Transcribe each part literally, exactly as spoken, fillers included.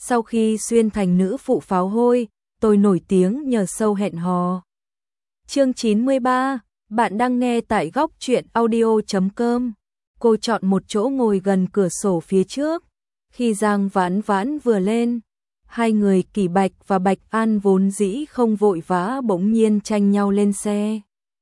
Sau khi xuyên thành nữ phụ pháo hôi, tôi nổi tiếng nhờ show hẹn hò. Chương chín mươi ba, bạn đang nghe tại góc truyện audio chấm com. Cô chọn một chỗ ngồi gần cửa sổ phía trước. Khi Giang Vãn Vãn vừa lên, hai người Kỳ Bạch và Bạch An vốn dĩ không vội vã bỗng nhiên tranh nhau lên xe.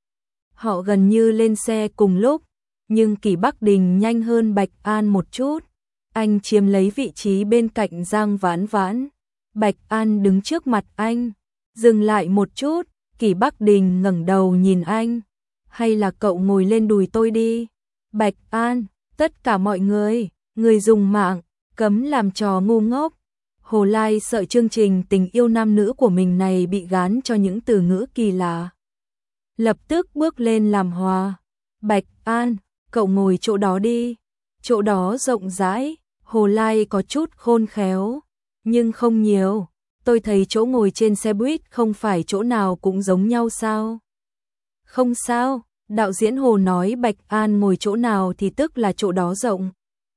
Họ gần như lên xe cùng lúc, nhưng Kỳ Bắc Đình nhanh hơn Bạch An một chút. Anh chiếm lấy vị trí bên cạnh Giang Vãn Vãn. Bạch An đứng trước mặt anh, dừng lại một chút. Kỳ Bắc Đình ngẩng đầu nhìn anh. Hay là cậu ngồi lên đùi tôi đi. Bạch An, tất cả mọi người, người dùng mạng, cấm làm trò ngu ngốc. Hồ Lai sợ chương trình tình yêu nam nữ của mình này bị gán cho những từ ngữ kỳ lạ. Lập tức bước lên làm hòa. Bạch An, cậu ngồi chỗ đó đi. Chỗ đó rộng rãi. Hồ Lai có chút khôn khéo, nhưng không nhiều. Tôi thấy chỗ ngồi trên xe buýt không phải chỗ nào cũng giống nhau sao? Không sao, đạo diễn Hồ nói Bạch An ngồi chỗ nào thì tức là chỗ đó rộng.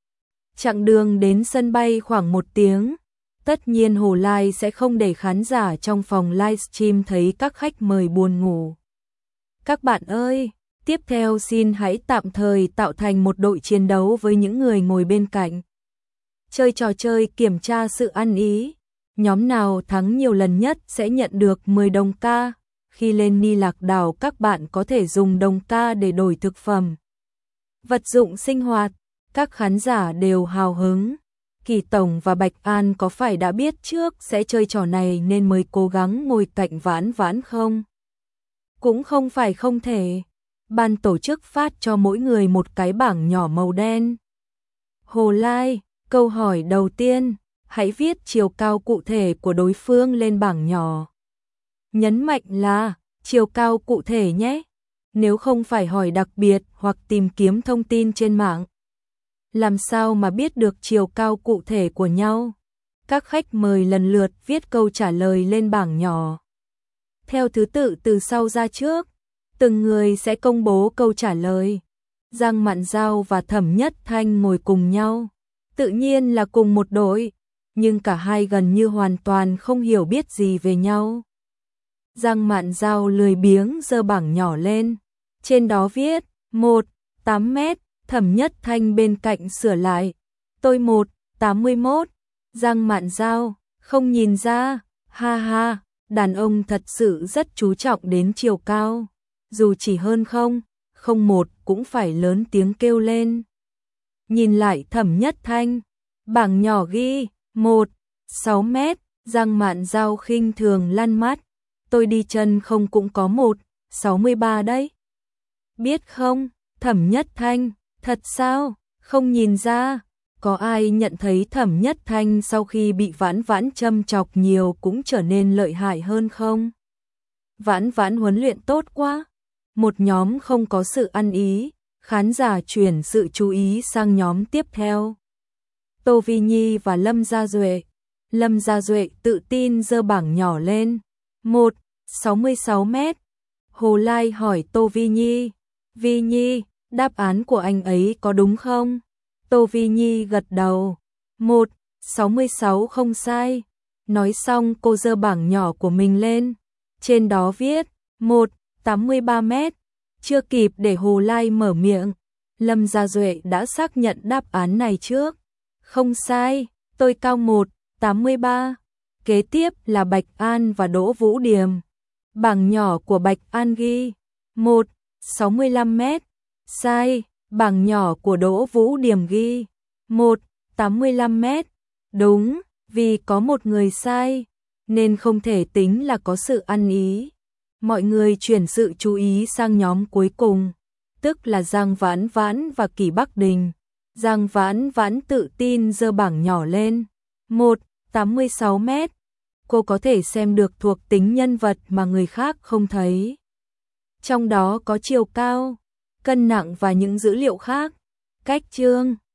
Chặng đường đến sân bay khoảng một tiếng. Tất nhiên Hồ Lai sẽ không để khán giả trong phòng livestream thấy các khách mời buồn ngủ. Các bạn ơi, tiếp theo xin hãy tạm thời tạo thành một đội chiến đấu với những người ngồi bên cạnh. Chơi trò chơi kiểm tra sự ăn ý. Nhóm nào thắng nhiều lần nhất sẽ nhận được mười đồng ca. Khi lên Ni Lạc Đảo các bạn có thể dùng đồng ca để đổi thực phẩm, vật dụng sinh hoạt. Các khán giả đều hào hứng. Kỳ Tổng và Bạch An có phải đã biết trước sẽ chơi trò này nên mới cố gắng ngồi cạnh Vãn Vãn không? Cũng không phải không thể. Ban tổ chức phát cho mỗi người một cái bảng nhỏ màu đen. Hồ Lai, câu hỏi đầu tiên, hãy viết chiều cao cụ thể của đối phương lên bảng nhỏ. Nhấn mạnh là chiều cao cụ thể nhé. Nếu không phải hỏi đặc biệt hoặc tìm kiếm thông tin trên mạng. Làm sao mà biết được chiều cao cụ thể của nhau? Các khách mời lần lượt viết câu trả lời lên bảng nhỏ. Theo thứ tự từ sau ra trước, từng người sẽ công bố câu trả lời. Giang Mạn Giao và Thẩm Nhất Thanh ngồi cùng nhau. Tự nhiên là cùng một đội, nhưng cả hai gần như hoàn toàn không hiểu biết gì về nhau. Giang Mạn Giao lười biếng giơ bảng nhỏ lên. Trên đó viết một, tám mét. Thẩm Nhất Thanh bên cạnh sửa lại. Tôi một, tám mươi mốt. Giang Mạn Giao, không nhìn ra. Ha ha, đàn ông thật sự rất chú trọng đến chiều cao. Dù chỉ hơn không, không một cũng phải lớn tiếng kêu lên. Nhìn lại Thẩm Nhất Thanh. Bảng nhỏ ghi một, sáu mét. Giang Mạn Giao khinh thường lăn mắt. Tôi đi chân không cũng có một, sáu mươi ba đấy. Biết không, Thẩm Nhất Thanh. Thật sao? Không nhìn ra. Có ai nhận thấy Thẩm Nhất Thanh sau khi bị Vãn Vãn châm chọc nhiều cũng trở nên lợi hại hơn không? Vãn Vãn huấn luyện tốt quá. Một nhóm không có sự ăn ý, khán giả chuyển sự chú ý sang nhóm tiếp theo. Tô Vi Nhi và Lâm Gia Duệ. Lâm Gia Duệ tự tin giơ bảng nhỏ lên. một, sáu mươi sáu mét. Hồ Lai hỏi Tô Vi Nhi. Vi Nhi, đáp án của anh ấy có đúng không? Tô Vi Nhi gật đầu. một, sáu mươi sáu không sai. Nói xong cô giơ bảng nhỏ của mình lên. Trên đó viết một, tám mươi ba mét. Chưa kịp để Hồ Lai mở miệng, Lâm Gia Duệ đã xác nhận đáp án này trước. Không sai, tôi cao một, tám mươi ba. Kế tiếp là Bạch An và Đỗ Vũ Điềm. Bảng nhỏ của Bạch An ghi một, sáu mươi lăm mét. Sai, bảng nhỏ của Đỗ Vũ Điềm ghi một, tám mươi lăm mét. Đúng, vì có một người sai, nên không thể tính là có sự ăn ý. Mọi người chuyển sự chú ý sang nhóm cuối cùng, tức là Giang Vãn Vãn và Kỳ Bắc Đình. Giang Vãn Vãn tự tin giơ bảng nhỏ lên. một, tám mươi sáu mét. Cô có thể xem được thuộc tính nhân vật mà người khác không thấy. Trong đó có chiều cao, cân nặng và những dữ liệu khác. Cách chương